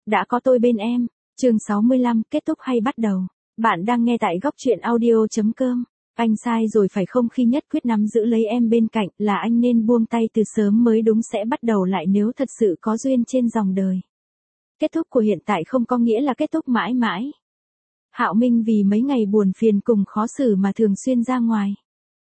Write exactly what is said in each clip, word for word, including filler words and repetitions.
đã có tôi bên em. Chương sáu mươi lăm, kết thúc hay bắt đầu. Bạn đang nghe tại góc truyện audio chấm com. Anh sai rồi phải không, khi nhất quyết nắm giữ lấy em bên cạnh là anh nên buông tay từ sớm mới đúng, sẽ bắt đầu lại nếu thật sự có duyên trên dòng đời. Kết thúc của hiện tại không có nghĩa là kết thúc mãi mãi. Hạo Minh vì mấy ngày buồn phiền cùng khó xử mà thường xuyên ra ngoài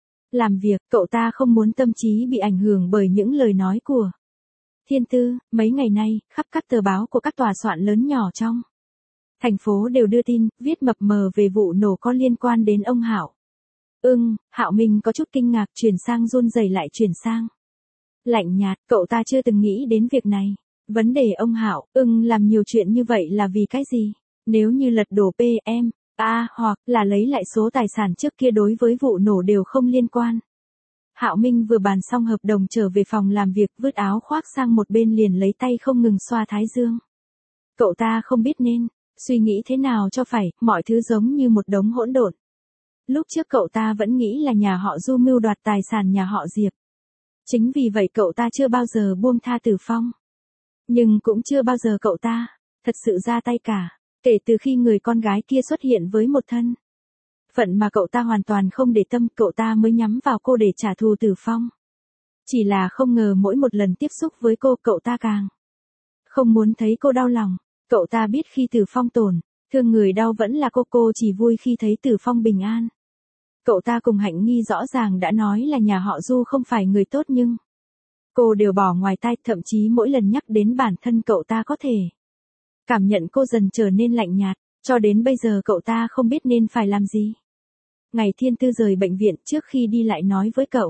làm việc, cậu ta không muốn tâm trí bị ảnh hưởng bởi những lời nói của Thiên Tư. Mấy ngày nay, khắp các tờ báo của các tòa soạn lớn nhỏ trong thành phố đều đưa tin, viết mập mờ về vụ nổ có liên quan đến ông Hạo. Ưng, Hạo Minh có chút kinh ngạc, chuyển sang run rẩy lại chuyển sang lạnh nhạt, cậu ta chưa từng nghĩ đến việc này. Vấn đề ông Hạo, Ưng làm nhiều chuyện như vậy là vì cái gì? Nếu như lật đổ pê em, a hoặc là lấy lại số tài sản trước kia đối với vụ nổ đều không liên quan. Hạo Minh vừa bàn xong hợp đồng trở về phòng làm việc, vứt áo khoác sang một bên liền lấy tay không ngừng xoa thái dương. Cậu ta không biết nên suy nghĩ thế nào cho phải, mọi thứ giống như một đống hỗn độn. Lúc trước cậu ta vẫn nghĩ là nhà họ Du mưu đoạt tài sản nhà họ Diệp. Chính vì vậy cậu ta chưa bao giờ buông tha Tử Phong. Nhưng cũng chưa bao giờ cậu ta thật sự ra tay cả. Kể từ khi người con gái kia xuất hiện với một thân phận mà cậu ta hoàn toàn không để tâm, cậu ta mới nhắm vào cô để trả thù Tử Phong. Chỉ là không ngờ mỗi một lần tiếp xúc với cô, cậu ta càng không muốn thấy cô đau lòng. Cậu ta biết khi Tử Phong tổn thương người đau vẫn là cô, cô chỉ vui khi thấy Tử Phong bình an. Cậu ta cùng Hạnh Nghi rõ ràng đã nói là nhà họ Du không phải người tốt nhưng cô đều bỏ ngoài tai, thậm chí mỗi lần nhắc đến bản thân cậu ta có thể cảm nhận cô dần trở nên lạnh nhạt, cho đến bây giờ cậu ta không biết nên phải làm gì. Ngày Thiên Tư rời bệnh viện, trước khi đi lại nói với cậu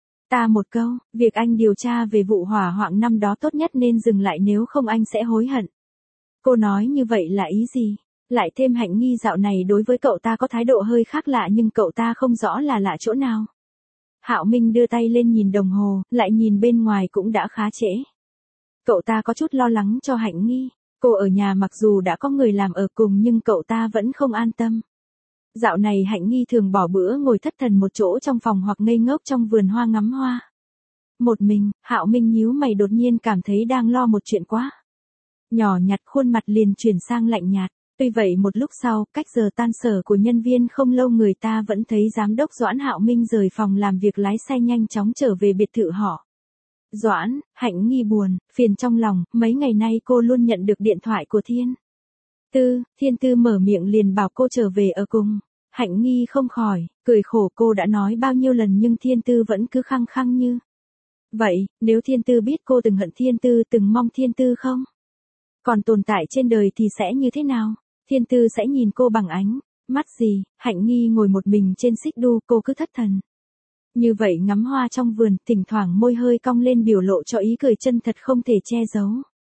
ta một câu, việc anh điều tra về vụ hỏa hoạn năm đó tốt nhất nên dừng lại, nếu không anh sẽ hối hận. Cô nói như vậy là ý gì? Lại thêm Hạnh Nghi dạo này đối với cậu ta có thái độ hơi khác lạ, nhưng cậu ta không rõ là lạ chỗ nào. Hạo Minh đưa tay lên nhìn đồng hồ, lại nhìn bên ngoài cũng đã khá trễ. Cậu ta có chút lo lắng cho Hạnh Nghi. Cô ở nhà mặc dù đã có người làm ở cùng nhưng cậu ta vẫn không an tâm. Dạo này Hạnh Nghi thường bỏ bữa ngồi thất thần một chỗ trong phòng hoặc ngây ngốc trong vườn hoa ngắm hoa. Một mình, Hạo Minh nhíu mày, đột nhiên cảm thấy đang lo một chuyện quá nhỏ nhặt, khuôn mặt liền chuyển sang lạnh nhạt. Tuy vậy một lúc sau, cách giờ tan sở của nhân viên không lâu, người ta vẫn thấy giám đốc Doãn Hạo Minh rời phòng làm việc lái xe nhanh chóng trở về biệt thự họ. Doãn, Hạnh Nghi buồn, phiền trong lòng, mấy ngày nay cô luôn nhận được điện thoại của Thiên Tư, Thiên Tư mở miệng liền bảo cô trở về ở cùng. Hạnh Nghi không khỏi cười khổ, cô đã nói bao nhiêu lần nhưng Thiên Tư vẫn cứ khăng khăng như vậy. Nếu Thiên Tư biết cô từng hận Thiên Tư, từng mong Thiên Tư không còn tồn tại trên đời thì sẽ như thế nào? Thiên Tư sẽ nhìn cô bằng ánh mắt gì? Hạnh Nghi ngồi một mình trên xích đu, cô cứ thất thần như vậy ngắm hoa trong vườn, thỉnh thoảng môi hơi cong lên biểu lộ cho ý cười chân thật không thể che giấu.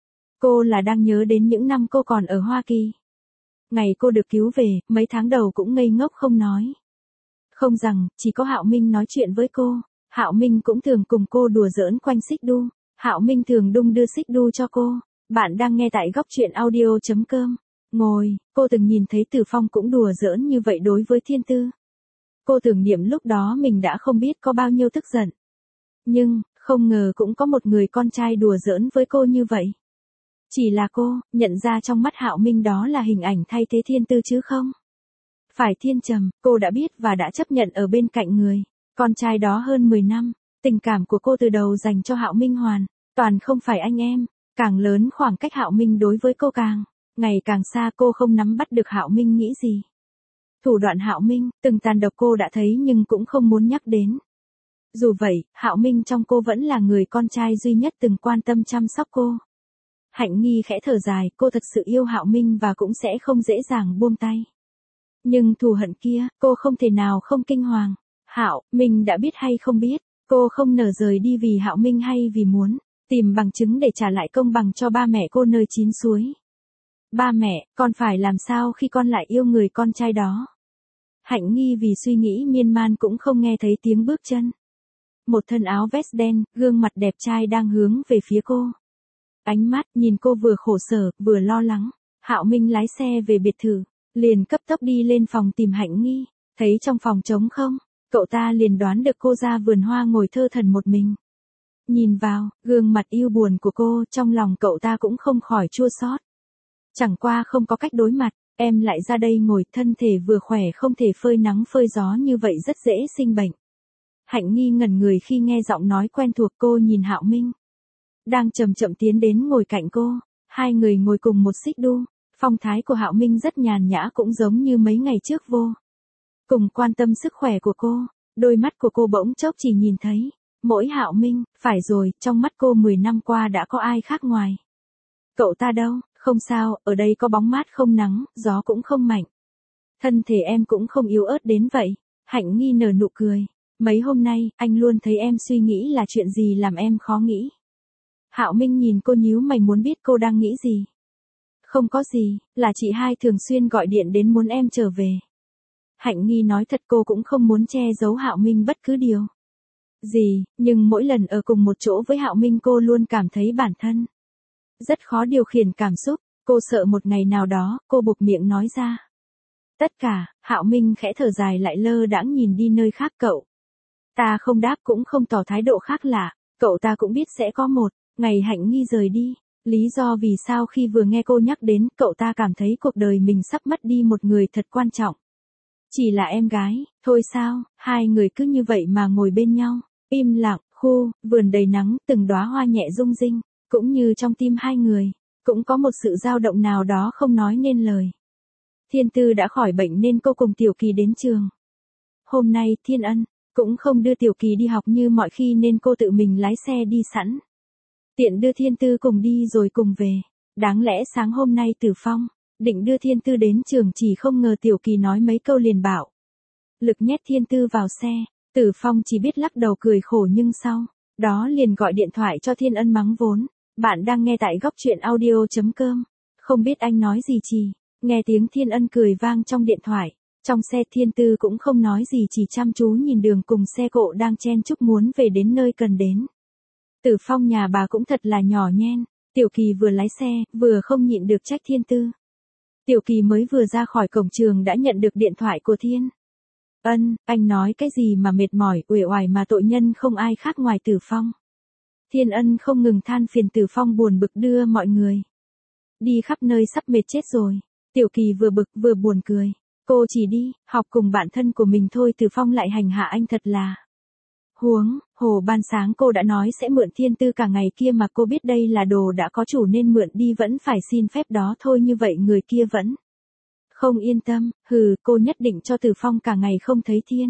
Cô là đang nhớ đến những năm cô còn ở Hoa Kỳ. Ngày cô được cứu về, mấy tháng đầu cũng ngây ngốc không nói không rằng, chỉ có Hạo Minh nói chuyện với cô. Hạo Minh cũng thường cùng cô đùa giỡn quanh xích đu. Hạo Minh thường đung đưa xích đu cho cô. Bạn đang nghe tại góc truyện audio chấm com. Ngồi, cô từng nhìn thấy Tử Phong cũng đùa giỡn như vậy đối với Thiên Tư. Cô tưởng niệm lúc đó mình đã không biết có bao nhiêu tức giận. Nhưng, không ngờ cũng có một người con trai đùa giỡn với cô như vậy. Chỉ là cô, nhận ra trong mắt Hạo Minh đó là hình ảnh thay thế Thiên Tư chứ không phải Thiên Trầm. Cô đã biết và đã chấp nhận ở bên cạnh người con trai đó hơn mười năm. Tình cảm của cô từ đầu dành cho Hạo Minh hoàn toàn không phải anh em. Càng lớn khoảng cách Hạo Minh đối với cô càng ngày càng xa, cô không nắm bắt được Hạo Minh nghĩ gì. Thủ đoạn Hạo Minh, từng tàn độc cô đã thấy nhưng cũng không muốn nhắc đến. Dù vậy, Hạo Minh trong cô vẫn là người con trai duy nhất từng quan tâm chăm sóc cô. Hạnh Nghi khẽ thở dài, cô thật sự yêu Hạo Minh và cũng sẽ không dễ dàng buông tay. Nhưng thù hận kia, cô không thể nào không kinh hoàng. Hạo Minh đã biết hay không biết, cô không nỡ rời đi vì Hạo Minh hay vì muốn tìm bằng chứng để trả lại công bằng cho ba mẹ cô nơi chín suối. Ba mẹ, con phải làm sao khi con lại yêu người con trai đó? Hạnh Nghi vì suy nghĩ miên man cũng không nghe thấy tiếng bước chân. Một thân áo vest đen, gương mặt đẹp trai đang hướng về phía cô. Ánh mắt nhìn cô vừa khổ sở, vừa lo lắng. Hạo Minh lái xe về biệt thự, liền cấp tốc đi lên phòng tìm Hạnh Nghi. Thấy trong phòng trống không, cậu ta liền đoán được cô ra vườn hoa ngồi thơ thẩn một mình. Nhìn vào, gương mặt yêu buồn của cô, trong lòng cậu ta cũng không khỏi chua xót. Chẳng qua không có cách đối mặt, em lại ra đây ngồi, thân thể vừa khỏe không thể phơi nắng phơi gió như vậy rất dễ sinh bệnh. Hạnh Nghi ngẩn người khi nghe giọng nói quen thuộc, cô nhìn Hạo Minh đang chậm chậm tiến đến ngồi cạnh cô, hai người ngồi cùng một xích đu, phong thái của Hạo Minh rất nhàn nhã, cũng giống như mấy ngày trước vô cùng quan tâm sức khỏe của cô. Đôi mắt của cô bỗng chốc chỉ nhìn thấy mỗi Hạo Minh, phải rồi, trong mắt cô mười năm qua đã có ai khác ngoài cậu ta đâu. Không sao, ở đây có bóng mát không nắng, gió cũng không mạnh. Thân thể em cũng không yếu ớt đến vậy. Hạnh Nghi nở nụ cười. Mấy hôm nay, anh luôn thấy em suy nghĩ, là chuyện gì làm em khó nghĩ? Hạo Minh nhìn cô nhíu mày muốn biết cô đang nghĩ gì. Không có gì, là chị hai thường xuyên gọi điện đến muốn em trở về. Hạnh Nghi nói thật, cô cũng không muốn che giấu Hạo Minh bất cứ điều gì, nhưng mỗi lần ở cùng một chỗ với Hạo Minh cô luôn cảm thấy bản thân rất khó điều khiển cảm xúc. Cô sợ một ngày nào đó, cô buộc miệng nói ra tất cả. Hạo Minh khẽ thở dài lại lơ đãng nhìn đi nơi khác. Cậu ta không đáp cũng không tỏ thái độ khác lạ. Cậu ta cũng biết sẽ có một ngày Hạnh Nghi rời đi. Lý do vì sao khi vừa nghe cô nhắc đến, cậu ta cảm thấy cuộc đời mình sắp mất đi một người thật quan trọng. Chỉ là em gái, thôi sao? Hai người cứ như vậy mà ngồi bên nhau, im lặng, khu, vườn đầy nắng, từng đóa hoa nhẹ rung rinh, cũng như trong tim hai người, cũng có một sự dao động nào đó không nói nên lời. Thiên Tư đã khỏi bệnh nên cô cùng Tiểu Kỳ đến trường. Hôm nay, Thiên Ân cũng không đưa Tiểu Kỳ đi học như mọi khi nên cô tự mình lái xe đi sẵn. Tiện đưa Thiên Tư cùng đi rồi cùng về. Đáng lẽ sáng hôm nay Tử Phong định đưa Thiên Tư đến trường, chỉ không ngờ Tiểu Kỳ nói mấy câu liền bạo lực nhét Thiên Tư vào xe. Tử Phong chỉ biết lắc đầu cười khổ, nhưng sau đó liền gọi điện thoại cho Thiên Ân mắng vốn. Bạn đang nghe tại góc truyện audio.com. Không biết anh nói gì chỉ nghe tiếng Thiên Ân cười vang trong điện thoại. Trong xe Thiên Tư cũng không nói gì, chỉ chăm chú nhìn đường cùng xe cộ đang chen chúc muốn về đến nơi cần đến. Tử Phong nhà bà cũng thật là nhỏ nhen. Tiểu Kỳ vừa lái xe, vừa không nhịn được trách Thiên Tư. Tiểu Kỳ mới vừa ra khỏi cổng trường đã nhận được điện thoại của Thiên Ân. Anh nói cái gì mà mệt mỏi, uể oải mà tội nhân không ai khác ngoài Tử Phong. Thiên Ân không ngừng than phiền. Tử Phong buồn bực đưa mọi người đi khắp nơi, sắp mệt chết rồi. Tiểu Kỳ vừa bực vừa buồn cười. Cô chỉ đi học cùng bạn thân của mình thôi, Tử Phong lại hành hạ anh thật là huống hồ. Ban sáng cô đã nói sẽ mượn Thiên Tư cả ngày kia mà cô biết đây là đồ đã có chủ nên mượn đi vẫn phải xin phép đó thôi, như vậy người kia vẫn không yên tâm. Hừ, cô nhất định cho Tử Phong cả ngày không thấy Thiên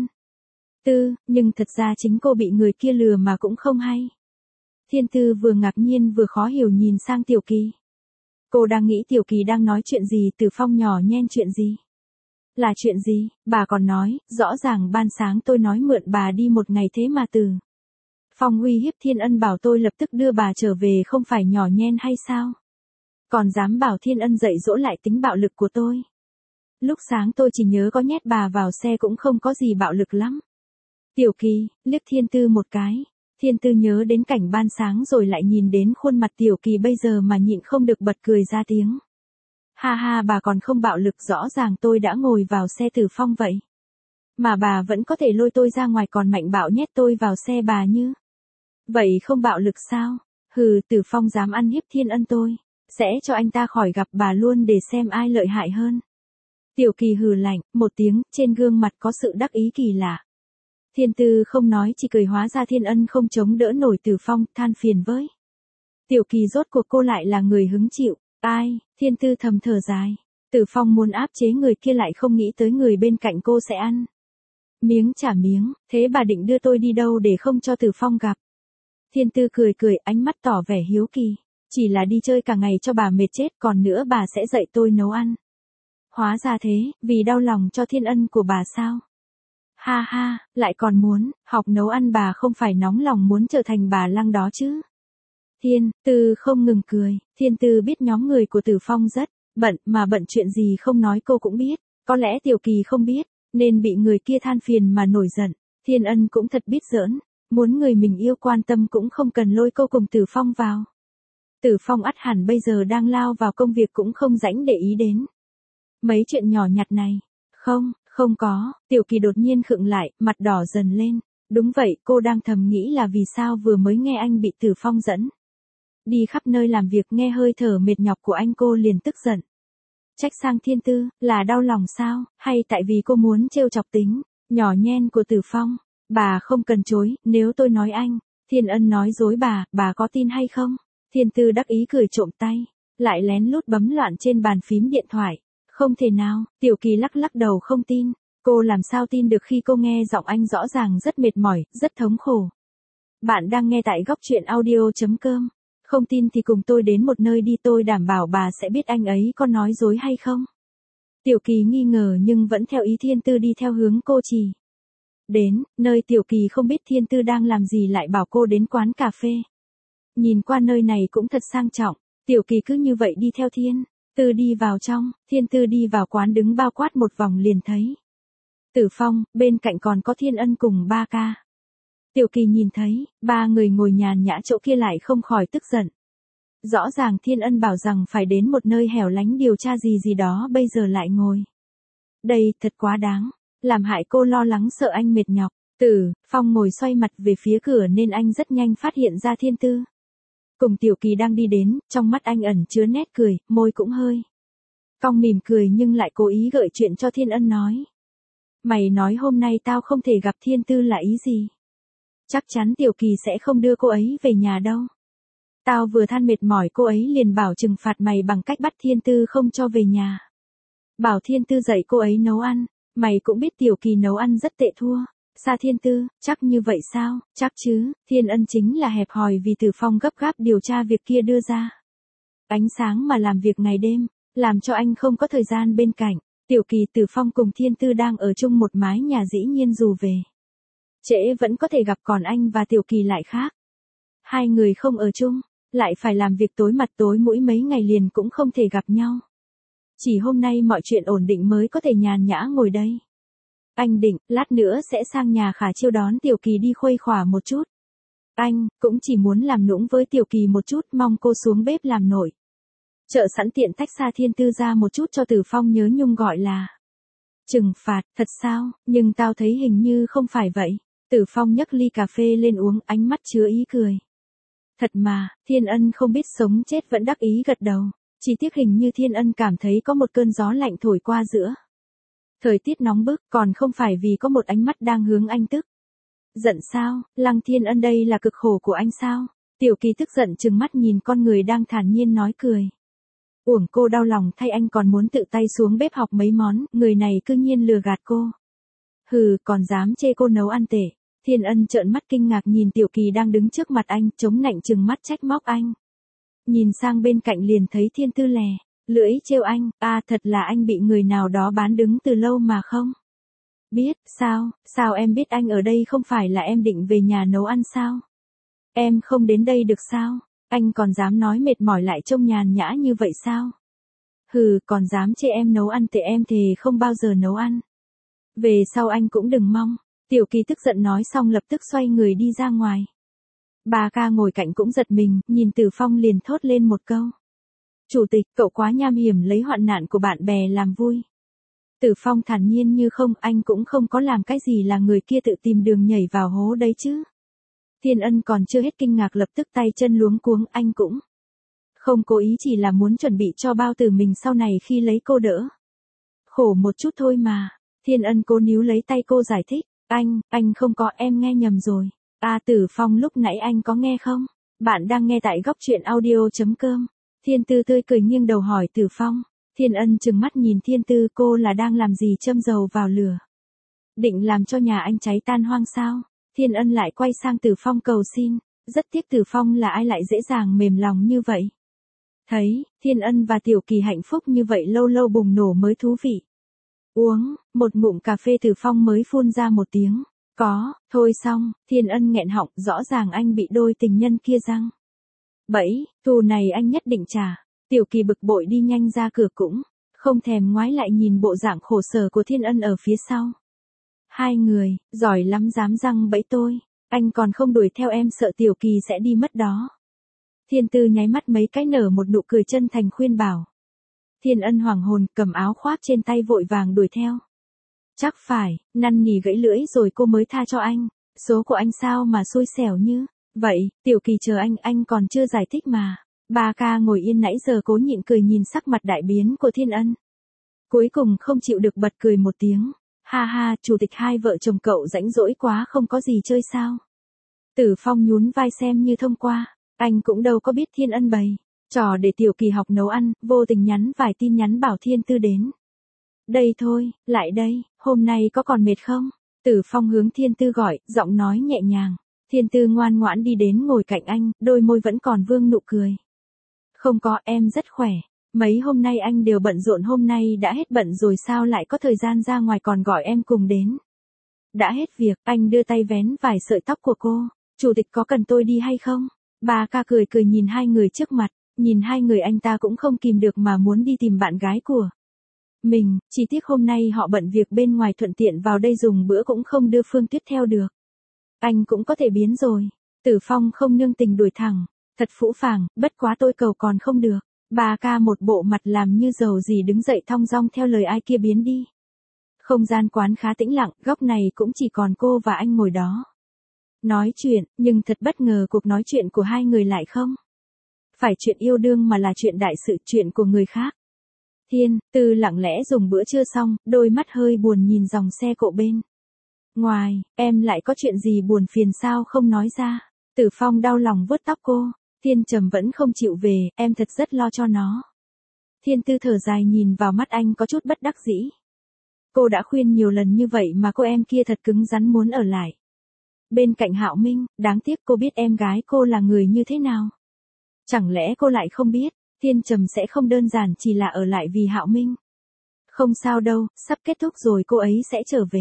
Tư, nhưng thật ra chính cô bị người kia lừa mà cũng không hay. Thiên Tư vừa ngạc nhiên vừa khó hiểu nhìn sang Tiểu Kỳ. Cô đang nghĩ Tiểu Kỳ đang nói chuyện gì. Tử Phong nhỏ nhen, chuyện gì? Là chuyện gì? Bà còn nói, rõ ràng ban sáng tôi nói mượn bà đi một ngày thế mà Tử Phong uy hiếp Thiên Ân bảo tôi lập tức đưa bà trở về, không phải nhỏ nhen hay sao? Còn dám bảo Thiên Ân dạy dỗ lại tính bạo lực của tôi. Lúc sáng tôi chỉ nhớ có nhét bà vào xe, cũng không có gì bạo lực lắm. Tiểu Kỳ liếc Thiên Tư một cái. Thiên Tư nhớ đến cảnh ban sáng rồi lại nhìn đến khuôn mặt Tiểu Kỳ bây giờ mà nhịn không được bật cười ra tiếng. Ha ha, bà còn không bạo lực, rõ ràng tôi đã ngồi vào xe Tử Phong vậy mà bà vẫn có thể lôi tôi ra ngoài, còn mạnh bạo nhét tôi vào xe bà như vậy, không bạo lực sao? Hừ, Tử Phong dám ăn hiếp Thiên Ân, tôi sẽ cho anh ta khỏi gặp bà luôn để xem ai lợi hại hơn. Tiểu Kỳ hừ lạnh một tiếng, trên gương mặt có sự đắc ý kỳ lạ. Thiên Tư không nói, chỉ cười. Hóa ra Thiên Ân không chống đỡ nổi Tử Phong, than phiền với Tiểu Kỳ. Rốt cuộc cô lại là người hứng chịu. Ai? Thiên Tư thầm thở dài. Tử Phong muốn áp chế người kia, lại không nghĩ tới người bên cạnh cô sẽ ăn miếng trả miếng. Thế bà định đưa tôi đi đâu để không cho Tử Phong gặp? Thiên Tư cười cười, ánh mắt tỏ vẻ hiếu kỳ. Chỉ là đi chơi cả ngày cho bà mệt chết, còn nữa bà sẽ dạy tôi nấu ăn. Hóa ra thế, vì đau lòng cho Thiên Ân của bà sao? Ha ha, lại còn muốn học nấu ăn, bà không phải nóng lòng muốn trở thành bà Lăng đó chứ? Thiên Tư không ngừng cười. Thiên Tư biết nhóm người của Tử Phong rất bận, mà bận chuyện gì không nói cô cũng biết. Có lẽ Tiểu Kỳ không biết, nên bị người kia than phiền mà nổi giận. Thiên Ân cũng thật biết giỡn, muốn người mình yêu quan tâm cũng không cần lôi cô cùng Tử Phong vào. Tử Phong ắt hẳn bây giờ đang lao vào công việc, cũng không rảnh để ý đến mấy chuyện nhỏ nhặt này. Không, không có. Tiểu Kỳ đột nhiên khựng lại, mặt đỏ dần lên. Đúng vậy, cô đang thầm nghĩ là vì sao vừa mới nghe anh bị Tử Phong dẫn đi khắp nơi làm việc, nghe hơi thở mệt nhọc của anh cô liền tức giận. Trách sang Thiên Tư, là đau lòng sao, hay tại vì cô muốn trêu chọc tính nhỏ nhen của Tử Phong? Bà không cần chối, nếu tôi nói anh, Thiên Ân nói dối bà, bà có tin hay không? Thiên Tư đắc ý cười trộm tay, lại lén lút bấm loạn trên bàn phím điện thoại. Không thể nào, Tiểu Kỳ lắc lắc đầu không tin. Cô làm sao tin được khi cô nghe giọng anh rõ ràng rất mệt mỏi, rất thống khổ. Bạn đang nghe tại góc truyện audio.com. Không tin thì cùng tôi đến một nơi đi, tôi đảm bảo bà sẽ biết anh ấy có nói dối hay không. Tiểu Kỳ nghi ngờ nhưng vẫn theo ý Thiên Tư đi theo hướng cô chỉ. Đến, nơi Tiểu Kỳ không biết Thiên Tư đang làm gì lại bảo cô đến quán cà phê. Nhìn qua nơi này cũng thật sang trọng, Tiểu Kỳ cứ như vậy đi theo Thiên Tư đi vào trong. Thiên Tư đi vào quán đứng bao quát một vòng liền thấy Tử Phong, bên cạnh còn có Thiên Ân cùng ba ca. Tiểu Kỳ nhìn thấy, ba người ngồi nhàn nhã chỗ kia lại không khỏi tức giận. Rõ ràng Thiên Ân bảo rằng phải đến một nơi hẻo lánh điều tra gì gì đó, bây giờ lại ngồi đây, thật quá đáng, làm hại cô lo lắng sợ anh mệt nhọc. Tử Phong ngồi xoay mặt về phía cửa nên anh rất nhanh phát hiện ra Thiên Tư cùng Tiểu Kỳ đang đi đến, trong mắt anh ẩn chứa nét cười, môi cũng hơi cong mỉm cười nhưng lại cố ý gợi chuyện cho Thiên Ân nói. Mày nói hôm nay tao không thể gặp Thiên Tư là ý gì? Chắc chắn Tiểu Kỳ sẽ không đưa cô ấy về nhà đâu. Tao vừa than mệt mỏi cô ấy liền bảo trừng phạt mày bằng cách bắt Thiên Tư không cho về nhà. Bảo Thiên Tư dạy cô ấy nấu ăn, mày cũng biết Tiểu Kỳ nấu ăn rất tệ thua. Xa Thiên Tư, chắc như vậy sao? Chắc chứ, Thiên Ân chính là hẹp hòi vì Tử Phong gấp gáp điều tra việc kia đưa ra ánh sáng mà làm việc ngày đêm, làm cho anh không có thời gian bên cạnh. Tiểu Kỳ, Tử Phong cùng Thiên Tư đang ở chung một mái nhà, dĩ nhiên dù về trễ vẫn có thể gặp, còn anh và Tiểu Kỳ lại khác. Hai người không ở chung, lại phải làm việc tối mặt tối mũi mấy ngày liền cũng không thể gặp nhau. Chỉ hôm nay mọi chuyện ổn định mới có thể nhàn nhã ngồi đây. Anh định, lát nữa sẽ sang nhà Khả Chiêu đón Tiểu Kỳ đi khuây khỏa một chút. Anh, cũng chỉ muốn làm nũng với Tiểu Kỳ một chút, mong cô xuống bếp làm nội trợ sẵn tiện tách xa Thiên Tư ra một chút cho Tử Phong nhớ nhung, gọi là trừng phạt. Thật sao, nhưng tao thấy hình như không phải vậy. Tử Phong nhấc ly cà phê lên uống, ánh mắt chứa ý cười. Thật mà, Thiên Ân không biết sống chết vẫn đắc ý gật đầu. Chỉ tiếc hình như Thiên Ân cảm thấy có một cơn gió lạnh thổi qua giữa thời tiết nóng bức, còn không phải vì có một ánh mắt đang hướng anh tức giận sao? Lăng Thiên Ân, đây là cực khổ của anh sao? Tiểu Kỳ tức giận trừng mắt nhìn con người đang thản nhiên nói cười. Uổng cô đau lòng thay anh, còn muốn tự tay xuống bếp học mấy món, người này cư nhiên lừa gạt cô. Hừ, còn dám chê cô nấu ăn tệ. Thiên Ân trợn mắt kinh ngạc nhìn Tiểu Kỳ đang đứng trước mặt anh, chống nạnh trừng mắt trách móc anh. Nhìn sang bên cạnh liền thấy Thiên Tư lè lưỡi trêu anh, a à, thật là anh bị người nào đó bán đứng từ lâu mà không biết. Sao, sao em biết anh ở đây? Không phải là em định về nhà nấu ăn sao? Em không đến đây được sao? Anh còn dám nói mệt mỏi lại trông nhàn nhã như vậy sao? Hừ, còn dám chê em nấu ăn tệ, em thề không bao giờ nấu ăn. Về sau anh cũng đừng mong. Tiểu Kỳ tức giận nói xong lập tức xoay người đi ra ngoài. Bà ca ngồi cạnh cũng giật mình, nhìn Tử Phong liền thốt lên một câu. Chủ tịch, cậu quá nham hiểm, lấy hoạn nạn của bạn bè làm vui. Tử Phong thản nhiên như không, anh cũng không có làm cái gì là người kia tự tìm đường nhảy vào hố đấy chứ. Thiên Ân còn chưa hết kinh ngạc lập tức tay chân luống cuống, anh cũng không cố ý, chỉ là muốn chuẩn bị cho bao tử mình sau này khi lấy cô đỡ khổ một chút thôi mà. Thiên Ân cố níu lấy tay cô giải thích, anh, anh không có, em nghe nhầm rồi. À Tử Phong, lúc nãy anh có nghe không? Bạn đang nghe tại góc truyện audio.com. Thiên Tư tươi cười nghiêng đầu hỏi Tử Phong. Thiên Ân trừng mắt nhìn Thiên Tư, cô là đang làm gì, châm dầu vào lửa? Định làm cho nhà anh cháy tan hoang sao? Thiên Ân lại quay sang Tử Phong cầu xin. Rất tiếc Tử Phong là ai lại dễ dàng mềm lòng như vậy. Thấy, Thiên Ân và Tiểu Kỳ hạnh phúc như vậy lâu lâu bùng nổ mới thú vị. Uống, một ngụm cà phê Tử Phong mới phun ra một tiếng. Có, thôi xong, Thiên Ân nghẹn họng, rõ ràng anh bị đôi tình nhân kia răng bẫy, thù này anh nhất định trả. Tiểu Kỳ bực bội đi nhanh ra cửa cũng không thèm ngoái lại nhìn bộ dạng khổ sở của Thiên Ân ở phía sau. Hai người, giỏi lắm, dám răng bẫy tôi, anh còn không đuổi theo em, sợ Tiểu Kỳ sẽ đi mất đó. Thiên Tư nháy mắt mấy cái nở một nụ cười chân thành khuyên bảo. Thiên Ân hoảng hồn, cầm áo khoác trên tay vội vàng đuổi theo. Chắc phải, năn nỉ gãy lưỡi rồi cô mới tha cho anh. Số của anh sao mà xui xẻo như vậy? Tiểu Kỳ chờ anh, anh còn chưa giải thích mà. Ba ca ngồi yên nãy giờ cố nhịn cười nhìn sắc mặt đại biến của Thiên Ân. Cuối cùng không chịu được bật cười một tiếng. Ha ha, chủ tịch hai vợ chồng cậu rãnh rỗi quá không có gì chơi sao? Tử Phong nhún vai xem như thông qua. Anh cũng đâu có biết Thiên Ân bày trò để Tiểu Kỳ học nấu ăn, vô tình nhắn vài tin nhắn bảo Thiên Tư đến. Đây thôi, lại đây, hôm nay có còn mệt không? Tử Phong hướng Thiên Tư gọi, giọng nói nhẹ nhàng. Thiên Tư ngoan ngoãn đi đến ngồi cạnh anh, đôi môi vẫn còn vương nụ cười. Không có, em rất khỏe. Mấy hôm nay anh đều bận rộn, hôm nay đã hết bận rồi sao lại có thời gian ra ngoài còn gọi em cùng đến. Đã hết việc, anh đưa tay vén vài sợi tóc của cô. Chủ tịch có cần tôi đi hay không? Bà ca cười cười nhìn hai người trước mặt, nhìn hai người anh ta cũng không kìm được mà muốn đi tìm bạn gái của mình, chỉ tiếc hôm nay họ bận việc bên ngoài, thuận tiện vào đây dùng bữa cũng không đưa Phương Tuyết theo được. Anh cũng có thể biến rồi. Tử Phong không nương tình đuổi thẳng. Thật phũ phàng, bất quá tôi cầu còn không được. Bà ca một bộ mặt làm như dầu gì đứng dậy thong dong theo lời ai kia biến đi. Không gian quán khá tĩnh lặng, góc này cũng chỉ còn cô và anh ngồi đó. Nói chuyện, nhưng thật bất ngờ cuộc nói chuyện của hai người lại không phải chuyện yêu đương mà là chuyện đại sự, chuyện của người khác. Thiên Tư lặng lẽ dùng bữa trưa xong, đôi mắt hơi buồn nhìn dòng xe cộ bên ngoài. Em lại có chuyện gì buồn phiền sao không nói ra? Tử Phong đau lòng vuốt tóc cô. Thiên Trầm vẫn không chịu về, em thật rất lo cho nó. Thiên Tư thở dài nhìn vào mắt anh có chút bất đắc dĩ. Cô đã khuyên nhiều lần như vậy mà cô em kia thật cứng rắn muốn ở lại bên cạnh Hạo Minh, đáng tiếc cô biết em gái cô là người như thế nào. Chẳng lẽ cô lại không biết, Thiên Trầm sẽ không đơn giản chỉ là ở lại vì Hạo Minh. Không sao đâu, sắp kết thúc rồi cô ấy sẽ trở về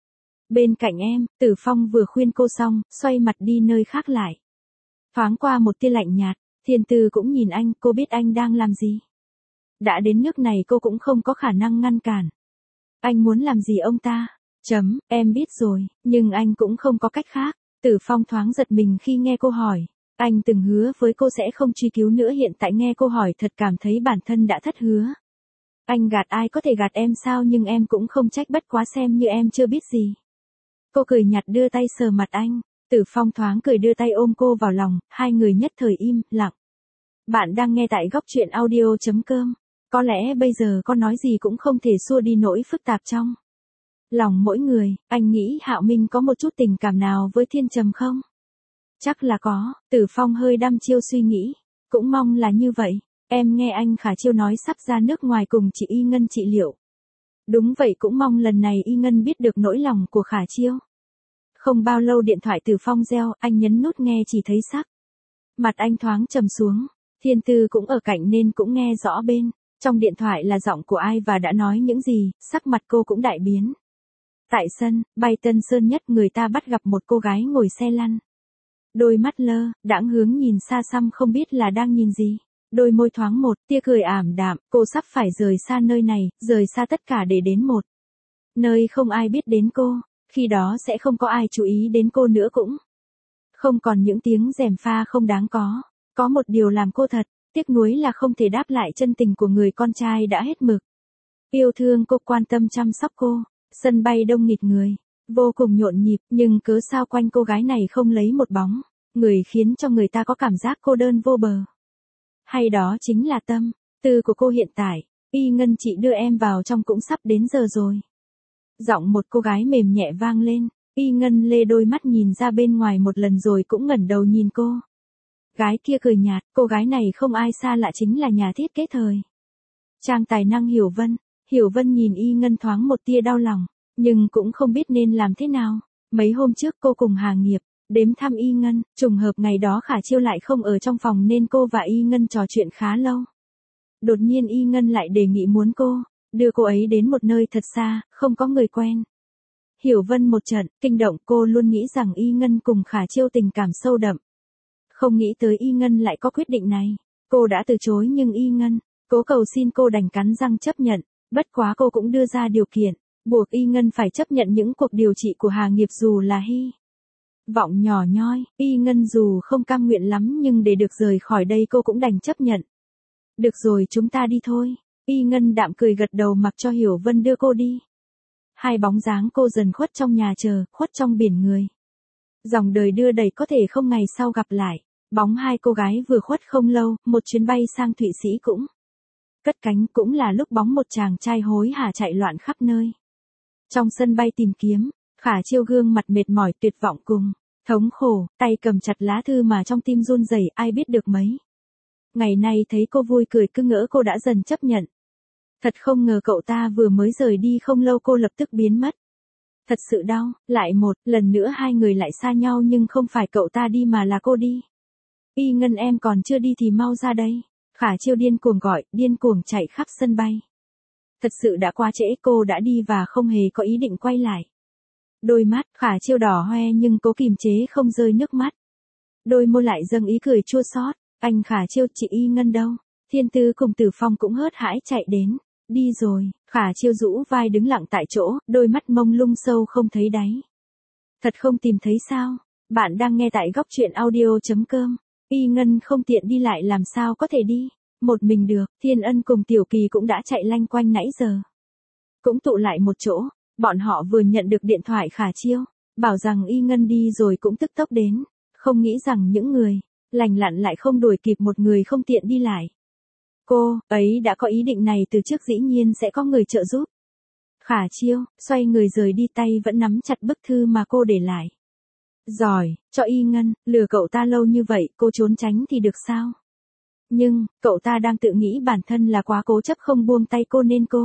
bên cạnh em. Tử Phong vừa khuyên cô xong, xoay mặt đi nơi khác lại. Thoáng qua một tia lạnh nhạt, Thiên Tư cũng nhìn anh, cô biết anh đang làm gì. Đã đến nước này cô cũng không có khả năng ngăn cản. Anh muốn làm gì ông ta? Chấm, em biết rồi, nhưng anh cũng không có cách khác. Tử Phong thoáng giật mình khi nghe cô hỏi. Anh từng hứa với cô sẽ không truy cứu nữa, hiện tại nghe cô hỏi thật cảm thấy bản thân đã thất hứa. Anh gạt ai có thể gạt em sao, nhưng em cũng không trách, bất quá xem như em chưa biết gì. Cô cười nhạt đưa tay sờ mặt anh. Tử Phong thoáng cười đưa tay ôm cô vào lòng, hai người nhất thời im lặng. Bạn đang nghe tại góc truyện audio chấm com. Có lẽ bây giờ có nói gì cũng không thể xua đi nỗi phức tạp trong lòng mỗi người. Anh nghĩ Hạo Minh có một chút tình cảm nào với Thiên Trầm không? Chắc là có. Tử Phong hơi đăm chiêu suy nghĩ. Cũng mong là như vậy. Em nghe anh Khả Chiêu nói sắp ra nước ngoài cùng chị Y Ngân trị liệu. Đúng vậy, cũng mong lần này Y Ngân biết được nỗi lòng của Khả Chiêu. Không bao lâu điện thoại Tử Phong reo, anh nhấn nút nghe chỉ thấy sắc mặt anh thoáng trầm xuống. Thiên Tư cũng ở cạnh nên cũng nghe rõ bên trong điện thoại là giọng của ai và đã nói những gì, sắc mặt cô cũng đại biến. Tại sân bay Tân Sơn Nhất, người ta bắt gặp một cô gái ngồi xe lăn. Đôi mắt lơ đãng hướng nhìn xa xăm, không biết là đang nhìn gì. Đôi môi thoáng một tia cười ảm đạm, cô sắp phải rời xa nơi này, rời xa tất cả để đến một nơi không ai biết đến cô. Khi đó sẽ không có ai chú ý đến cô nữa, cũng không còn những tiếng gièm pha không đáng có. Có một điều làm cô thật tiếc nuối là không thể đáp lại chân tình của người con trai đã hết mực yêu thương cô, quan tâm chăm sóc cô. Sân bay đông nghịt người, vô cùng nhộn nhịp, nhưng cớ sao quanh cô gái này không lấy một bóng người khiến cho người ta có cảm giác cô đơn vô bờ. Hay đó chính là tâm tư của cô hiện tại. Y Ngân, chị đưa em vào trong, cũng sắp đến giờ rồi. Giọng một cô gái mềm nhẹ vang lên. Y Ngân lê đôi mắt nhìn ra bên ngoài một lần rồi cũng ngẩng đầu nhìn cô. Gái kia cười nhạt, cô gái này không ai xa lạ, chính là nhà thiết kế thời trang tài năng Hiểu Vân. Hiểu Vân nhìn Y Ngân thoáng một tia đau lòng, nhưng cũng không biết nên làm thế nào. Mấy hôm trước cô cùng Hà Nghiệp đến thăm Y Ngân, trùng hợp ngày đó Khả Chiêu lại không ở trong phòng nên cô và Y Ngân trò chuyện khá lâu. Đột nhiên Y Ngân lại đề nghị muốn cô đưa cô ấy đến một nơi thật xa, không có người quen. Hiểu Vân một trận kinh động, cô luôn nghĩ rằng Y Ngân cùng Khả Chiêu tình cảm sâu đậm. Không nghĩ tới Y Ngân lại có quyết định này. Cô đã từ chối nhưng Y Ngân cố cầu xin, cô đành cắn răng chấp nhận. Bất quá cô cũng đưa ra điều kiện, buộc Y Ngân phải chấp nhận những cuộc điều trị của Hà Nghiệp dù là hy vọng nhỏ nhoi. Y Ngân dù không cam nguyện lắm nhưng để được rời khỏi đây cô cũng đành chấp nhận. Được rồi, chúng ta đi thôi. Y Ngân đạm cười gật đầu mặc cho Hiểu Vân đưa cô đi. Hai bóng dáng cô dần khuất trong nhà chờ, khuất trong biển người. Dòng đời đưa đẩy, có thể không ngày sau gặp lại. Bóng hai cô gái vừa khuất không lâu, một chuyến bay sang Thụy Sĩ cũng Cất cánh cũng là lúc bóng một chàng trai hối hả chạy loạn khắp nơi. Trong sân bay tìm kiếm, Khả Chiêu gương mặt mệt mỏi tuyệt vọng cùng thống khổ, tay cầm chặt lá thư mà trong tim run rẩy, ai biết được mấy. Ngày nay thấy cô vui cười cứ ngỡ cô đã dần chấp nhận. Thật không ngờ cậu ta vừa mới rời đi không lâu cô lập tức biến mất. Thật sự đau, lại một lần nữa hai người lại xa nhau nhưng không phải cậu ta đi mà là cô đi. Y Ngân em còn chưa đi thì mau ra đây. Khả Chiêu điên cuồng gọi, điên cuồng chạy khắp sân bay. Thật sự đã quá trễ, cô đã đi và không hề có ý định quay lại. Đôi mắt Khả Chiêu đỏ hoe nhưng cố kìm chế không rơi nước mắt. Đôi môi lại dâng ý cười chua xót. Anh Khả Chiêu, chị Y Ngân đâu? Thiên Tư cùng Tử Phong cũng hớt hãi chạy đến. Đi rồi. Khả Chiêu rũ vai đứng lặng tại chỗ, đôi mắt mông lung sâu không thấy đáy. Thật không tìm thấy sao? Bạn đang nghe tại góc truyện audio.com. Y Ngân không tiện đi lại làm sao có thể đi một mình được. Thiên Ân cùng Tiểu Kỳ cũng đã chạy lanh quanh nãy giờ. Cũng tụ lại một chỗ. Bọn họ vừa nhận được điện thoại Khả Chiêu, bảo rằng Y Ngân đi rồi cũng tức tốc đến. Không nghĩ rằng những người lành lặn lại không đuổi kịp một người không tiện đi lại. Cô ấy đã có ý định này từ trước, dĩ nhiên sẽ có người trợ giúp. Khả Chiêu xoay người rời đi, tay vẫn nắm chặt bức thư mà cô để lại. Giỏi, cho Y Ngân, lừa cậu ta lâu như vậy, cô trốn tránh thì được sao? Nhưng, cậu ta đang tự nghĩ bản thân là quá cố chấp không buông tay cô nên cô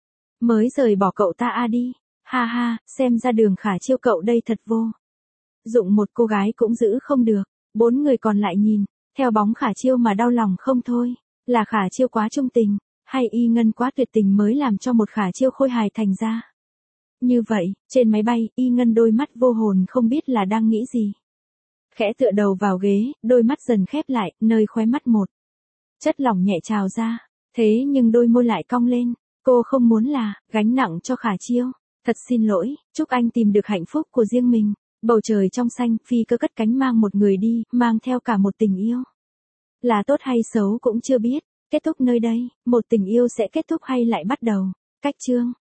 mới rời bỏ cậu ta a đi. Ha ha, xem ra đường Khả Chiêu cậu đây thật vô dụng, một cô gái cũng giữ không được. Bốn người còn lại nhìn theo bóng Khả Chiêu mà đau lòng không thôi. Là Khả Chiêu quá trung tình, hay Y Ngân quá tuyệt tình mới làm cho một Khả Chiêu khôi hài thành ra như vậy? Trên máy bay, Y Ngân đôi mắt vô hồn không biết là đang nghĩ gì. Khẽ tựa đầu vào ghế, đôi mắt dần khép lại, nơi khóe mắt một chất lỏng nhẹ trào ra. Thế nhưng đôi môi lại cong lên. Cô không muốn là gánh nặng cho Khả Chiêu. Thật xin lỗi, chúc anh tìm được hạnh phúc của riêng mình. Bầu trời trong xanh, phi cơ cất cánh mang một người đi, mang theo cả một tình yêu. Là tốt hay xấu cũng chưa biết. Kết thúc nơi đây, một tình yêu sẽ kết thúc hay lại bắt đầu. Cách chương